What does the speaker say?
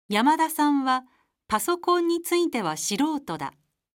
山田さんはパソコンについては素人だ。